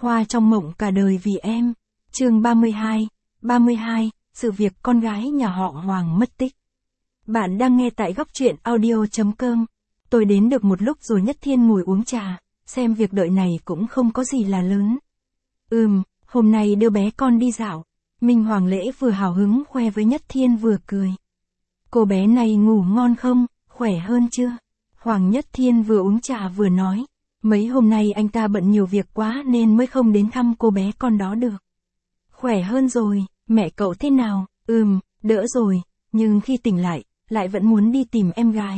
Hoa trong mộng cả đời vì em. Chương 32, sự việc con gái nhà họ Hoàng mất tích. Bạn đang nghe tại góc truyện audio.com. Tôi đến được một lúc rồi Nhất Thiên ngồi uống trà, xem việc đợi này cũng không có gì là lớn. Hôm nay đưa bé con đi dạo. Minh Hoàng Lễ vừa hào hứng khoe với Nhất Thiên vừa cười. Cô bé này ngủ ngon không, khỏe hơn chưa? Hoàng Nhất Thiên vừa uống trà vừa nói. Mấy hôm nay anh ta bận nhiều việc quá nên mới không đến thăm cô bé con đó được. Khỏe hơn rồi, mẹ cậu thế nào? Đỡ rồi, nhưng khi tỉnh lại vẫn muốn đi tìm em gái.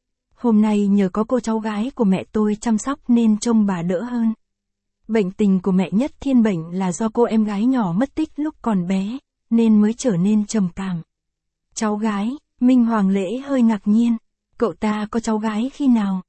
Hôm nay nhờ có cô cháu gái của mẹ tôi chăm sóc nên trông bà đỡ hơn. Bệnh tình của mẹ Nhất Thiên bệnh là do cô em gái nhỏ mất tích lúc còn bé, nên mới trở nên trầm cảm. Cháu gái, Minh Hoàng Lễ hơi ngạc nhiên. Cậu ta có cháu gái khi nào?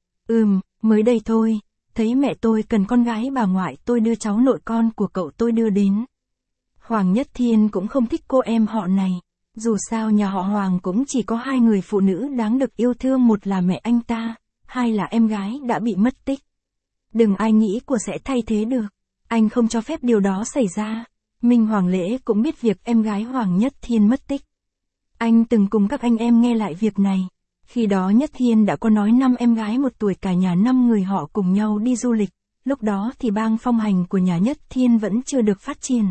Mới đây thôi. Thấy mẹ tôi cần con gái bà ngoại tôi đưa cháu nội con của cậu tôi đưa đến. Hoàng Nhất Thiên cũng không thích cô em họ này. Dù sao nhà họ Hoàng cũng chỉ có hai người phụ nữ đáng được yêu thương, một là mẹ anh ta, hai là em gái đã bị mất tích. Đừng ai nghĩ của sẽ thay thế được. Anh không cho phép điều đó xảy ra. Minh Hoàng Lễ cũng biết việc em gái Hoàng Nhất Thiên mất tích. Anh từng cùng các anh em nghe lại việc này. Khi đó Nhất Thiên đã có nói 5 em gái 1 tuổi cả nhà 5 người họ cùng nhau đi du lịch. Lúc đó thì bang phong hành của nhà Nhất Thiên vẫn chưa được phát triển.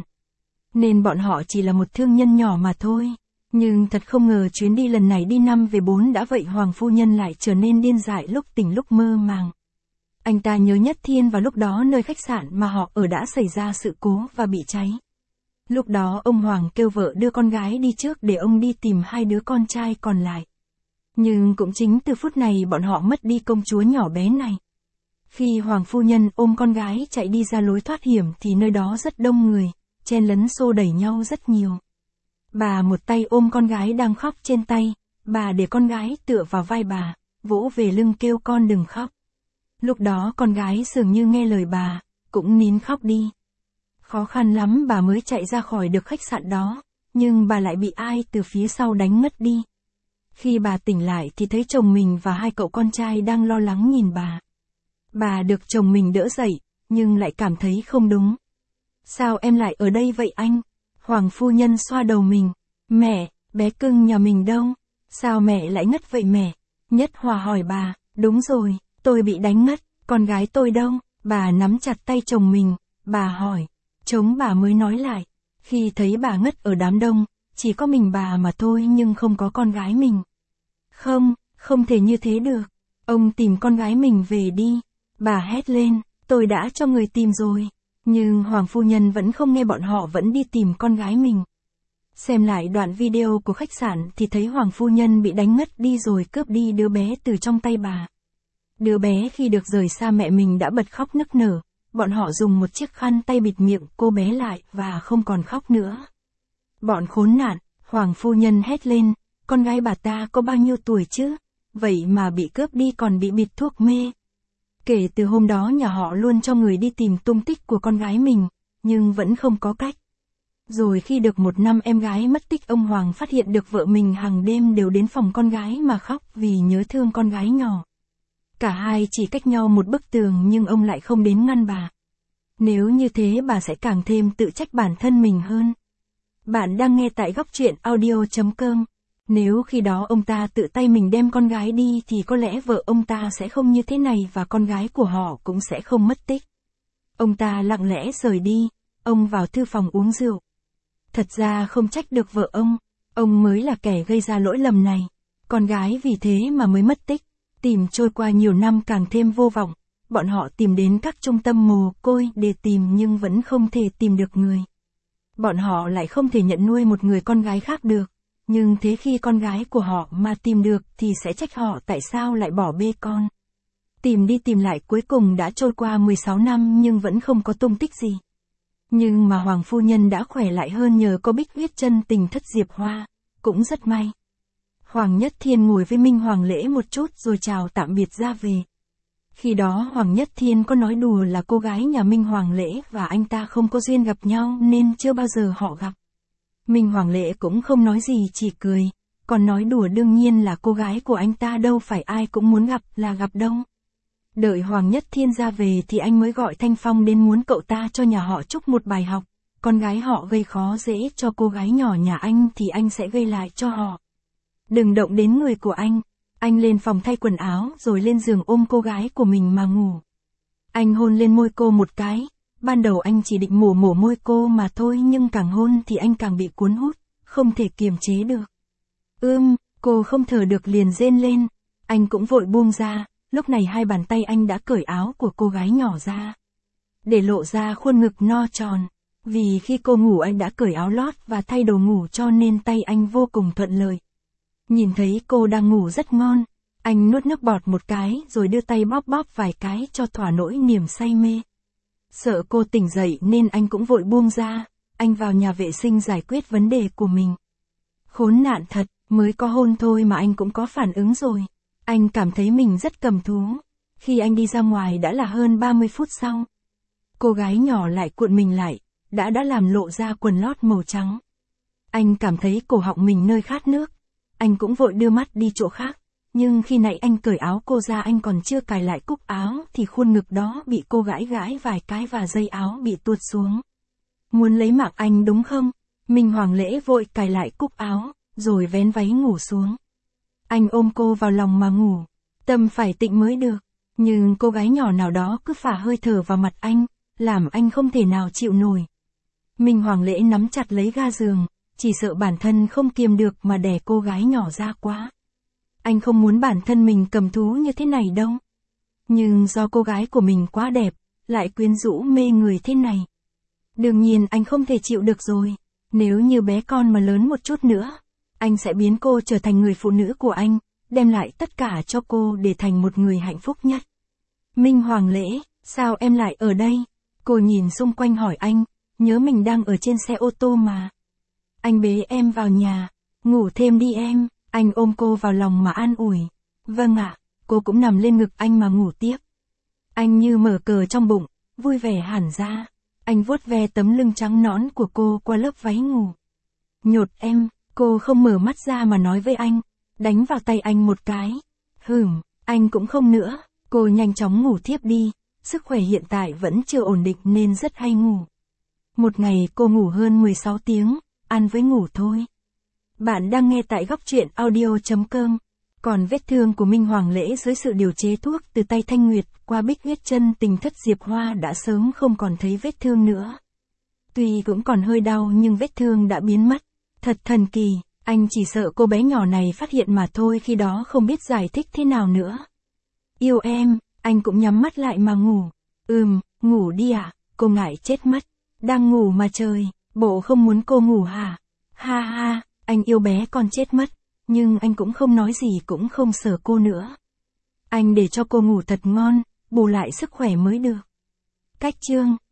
Nên bọn họ chỉ là một thương nhân nhỏ mà thôi. Nhưng thật không ngờ chuyến đi lần này đi 5 về 4 đã vậy, Hoàng phu nhân lại trở nên điên dại lúc tỉnh lúc mơ màng. Anh ta nhớ Nhất Thiên vào lúc đó nơi khách sạn mà họ ở đã xảy ra sự cố và bị cháy. Lúc đó ông Hoàng kêu vợ đưa con gái đi trước để ông đi tìm 2 đứa con trai còn lại. Nhưng cũng chính từ phút này bọn họ mất đi công chúa nhỏ bé này. Khi Hoàng phu nhân ôm con gái chạy đi ra lối thoát hiểm thì nơi đó rất đông người, chen lấn xô đẩy nhau rất nhiều. Bà một tay ôm con gái đang khóc trên tay, bà để con gái tựa vào vai bà, vỗ về lưng kêu con đừng khóc. Lúc đó con gái dường như nghe lời bà, cũng nín khóc đi. Khó khăn lắm bà mới chạy ra khỏi được khách sạn đó, nhưng bà lại bị ai từ phía sau đánh ngất đi. Khi bà tỉnh lại thì thấy chồng mình và 2 cậu con trai đang lo lắng nhìn bà. Bà được chồng mình đỡ dậy, nhưng lại cảm thấy không đúng. Sao em lại ở đây vậy anh? Hoàng phu nhân xoa đầu mình. Mẹ, bé cưng nhà mình đâu? Sao mẹ lại ngất vậy mẹ? Nhất Hòa hỏi bà. Đúng rồi, tôi bị đánh ngất, con gái tôi đâu? Bà nắm chặt tay chồng mình, bà hỏi. Chồng bà mới nói lại. Khi thấy bà ngất ở đám đông, chỉ có mình bà mà thôi nhưng không có con gái mình. Không thể như thế được. Ông tìm con gái mình về đi. Bà hét lên, tôi đã cho người tìm rồi. Nhưng Hoàng phu nhân vẫn không nghe, bọn họ vẫn đi tìm con gái mình. Xem lại đoạn video của khách sạn thì thấy Hoàng phu nhân bị đánh ngất đi rồi cướp đi đứa bé từ trong tay bà. Đứa bé khi được rời xa mẹ mình đã bật khóc nức nở. Bọn họ dùng một chiếc khăn tay bịt miệng cô bé lại và không còn khóc nữa. Bọn khốn nạn, Hoàng phu nhân hét lên, con gái bà ta có bao nhiêu tuổi chứ? Vậy mà bị cướp đi còn bị bịt thuốc mê. Kể từ hôm đó nhà họ luôn cho người đi tìm tung tích của con gái mình, nhưng vẫn không có cách. Rồi khi được 1 năm em gái mất tích, ông Hoàng phát hiện được vợ mình hàng đêm đều đến phòng con gái mà khóc vì nhớ thương con gái nhỏ. Cả hai chỉ cách nhau 1 bức tường nhưng ông lại không đến ngăn bà. Nếu như thế bà sẽ càng thêm tự trách bản thân mình hơn. Bạn đang nghe tại góc truyện audio.com. Nếu khi đó ông ta tự tay mình đem con gái đi thì có lẽ vợ ông ta sẽ không như thế này và con gái của họ cũng sẽ không mất tích. Ông ta lặng lẽ rời đi, ông vào thư phòng uống rượu. Thật ra không trách được vợ ông mới là kẻ gây ra lỗi lầm này. Con gái vì thế mà mới mất tích. Tìm trôi qua nhiều năm càng thêm vô vọng. Bọn họ tìm đến các trung tâm mồ côi để tìm nhưng vẫn không thể tìm được người. Bọn họ lại không thể nhận nuôi một người con gái khác được. Nhưng thế khi con gái của họ mà tìm được thì sẽ trách họ tại sao lại bỏ bê con. Tìm đi tìm lại cuối cùng đã trôi qua 16 năm nhưng vẫn không có tung tích gì. Nhưng mà Hoàng phu nhân đã khỏe lại hơn nhờ có Bích Huyết Chân Tình Thất Diệp Hoa. Cũng rất may. Hoàng Nhất Thiên ngồi với Minh Hoàng Lễ một chút rồi chào tạm biệt ra về. Khi đó Hoàng Nhất Thiên có nói đùa là cô gái nhà Minh Hoàng Lễ và anh ta không có duyên gặp nhau nên chưa bao giờ họ gặp. Minh Hoàng Lễ cũng không nói gì, chỉ cười. Còn nói đùa đương nhiên là cô gái của anh ta đâu phải ai cũng muốn gặp là gặp đâu. Đợi Hoàng Nhất Thiên ra về thì anh mới gọi Thanh Phong đến muốn cậu ta cho nhà họ Trúc một bài học. Con gái họ gây khó dễ cho cô gái nhỏ nhà anh thì anh sẽ gây lại cho họ. Đừng động đến người của anh. Anh lên phòng thay quần áo rồi lên giường ôm cô gái của mình mà ngủ. Anh hôn lên môi cô một cái. Ban đầu anh chỉ định mổ môi cô mà thôi, nhưng càng hôn thì anh càng bị cuốn hút, không thể kiềm chế được. Cô không thở được liền rên lên. Anh cũng vội buông ra. Lúc này hai bàn tay anh đã cởi áo của cô gái nhỏ ra, để lộ ra khuôn ngực no tròn. Vì khi cô ngủ anh đã cởi áo lót và thay đồ ngủ cho nên tay anh vô cùng thuận lợi. Nhìn thấy cô đang ngủ rất ngon, anh nuốt nước bọt một cái rồi đưa tay bóp bóp vài cái cho thỏa nỗi niềm say mê. Sợ cô tỉnh dậy nên anh cũng vội buông ra, anh vào nhà vệ sinh giải quyết vấn đề của mình. Khốn nạn thật, mới có hôn thôi mà anh cũng có phản ứng rồi. Anh cảm thấy mình rất cầm thú. Khi anh đi ra ngoài đã là hơn 30 phút sau. Cô gái nhỏ lại cuộn mình lại, đã làm lộ ra quần lót màu trắng. Anh cảm thấy cổ họng mình nơi khát nước. Anh cũng vội đưa mắt đi chỗ khác. Nhưng khi nãy anh cởi áo cô ra anh còn chưa cài lại cúc áo thì khuôn ngực đó bị cô gãi vài cái và dây áo bị tuột xuống. Muốn lấy mạng anh đúng không? Minh Hoàng Lễ vội cài lại cúc áo, rồi vén váy ngủ xuống. Anh ôm cô vào lòng mà ngủ. Tâm phải tịnh mới được. Nhưng cô gái nhỏ nào đó cứ phả hơi thở vào mặt anh, làm anh không thể nào chịu nổi. Minh Hoàng Lễ nắm chặt lấy ga giường, chỉ sợ bản thân không kiềm được mà đè cô gái nhỏ ra quá. Anh không muốn bản thân mình cầm thú như thế này đâu. Nhưng do cô gái của mình quá đẹp, lại quyến rũ mê người thế này. Đương nhiên anh không thể chịu được rồi. Nếu như bé con mà lớn một chút nữa, anh sẽ biến cô trở thành người phụ nữ của anh, đem lại tất cả cho cô để thành một người hạnh phúc nhất. Minh Hoàng Lễ, sao em lại ở đây? Cô nhìn xung quanh hỏi anh, nhớ mình đang ở trên xe ô tô mà. Anh bế em vào nhà, ngủ thêm đi em. Anh ôm cô vào lòng mà an ủi. Vâng ạ, cô cũng nằm lên ngực anh mà ngủ tiếp. Anh như mở cờ trong bụng, vui vẻ hẳn ra. Anh vuốt ve tấm lưng trắng nõn của cô qua lớp váy ngủ. Nhột em, cô không mở mắt ra mà nói với anh, đánh vào tay anh một cái. Anh cũng không nữa. Cô nhanh chóng ngủ thiếp đi, sức khỏe hiện tại vẫn chưa ổn định nên rất hay ngủ. Một ngày cô ngủ hơn 16 tiếng, ăn với ngủ thôi. Bạn đang nghe tại góc truyện audio.com. Còn vết thương của Minh Hoàng Lễ dưới sự điều chế thuốc từ tay Thanh Nguyệt qua bích huyết chân tình thất Diệp Hoa đã sớm không còn thấy vết thương nữa. Tuy cũng còn hơi đau nhưng vết thương đã biến mất. Thật thần kỳ, anh chỉ sợ cô bé nhỏ này phát hiện mà thôi, khi đó không biết giải thích thế nào nữa. Yêu em, anh cũng nhắm mắt lại mà ngủ. Ngủ đi à, cô ngại chết mất. Đang ngủ mà trời, bộ không muốn cô ngủ hả? Ha ha. Anh yêu bé con chết mất, nhưng anh cũng không nói gì cũng không sợ cô nữa. Anh để cho cô ngủ thật ngon, bù lại sức khỏe mới được. Cách chương